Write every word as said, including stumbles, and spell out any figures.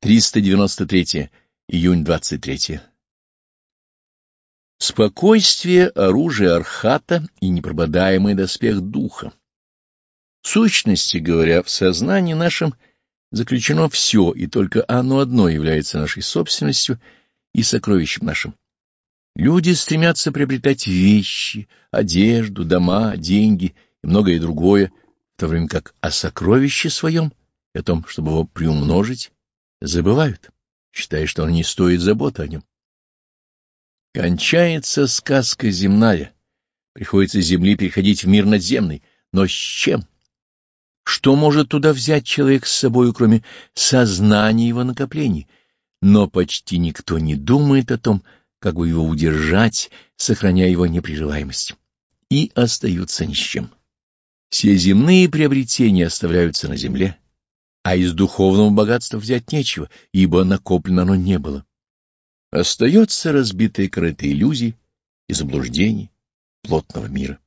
триста девяносто третье. Июнь двадцать третье. Спокойствие — оружие архата и непрободаемый доспех духа. В сущности говоря, в сознании нашем заключено все, и только оно одно является нашей собственностью и сокровищем нашим. Люди стремятся приобретать вещи, одежду, дома, деньги и многое другое, в то время как о сокровище своем и о том, чтобы его приумножить, забывают, считая, что оно не стоит заботы о нем. Кончается сказка земная, приходится с земли переходить в мир надземный, но с чем? Что может туда взять человек с собою, кроме сознания его накоплений? Но почти никто не думает о том, как бы его удержать, сохраняя его непрерываемость. И остаются ни с чем. Все земные приобретения оставляются на земле, а из духовного богатства взять нечего, ибо накоплено оно не было. Остается разбитая корыто иллюзий и заблуждений плотного мира.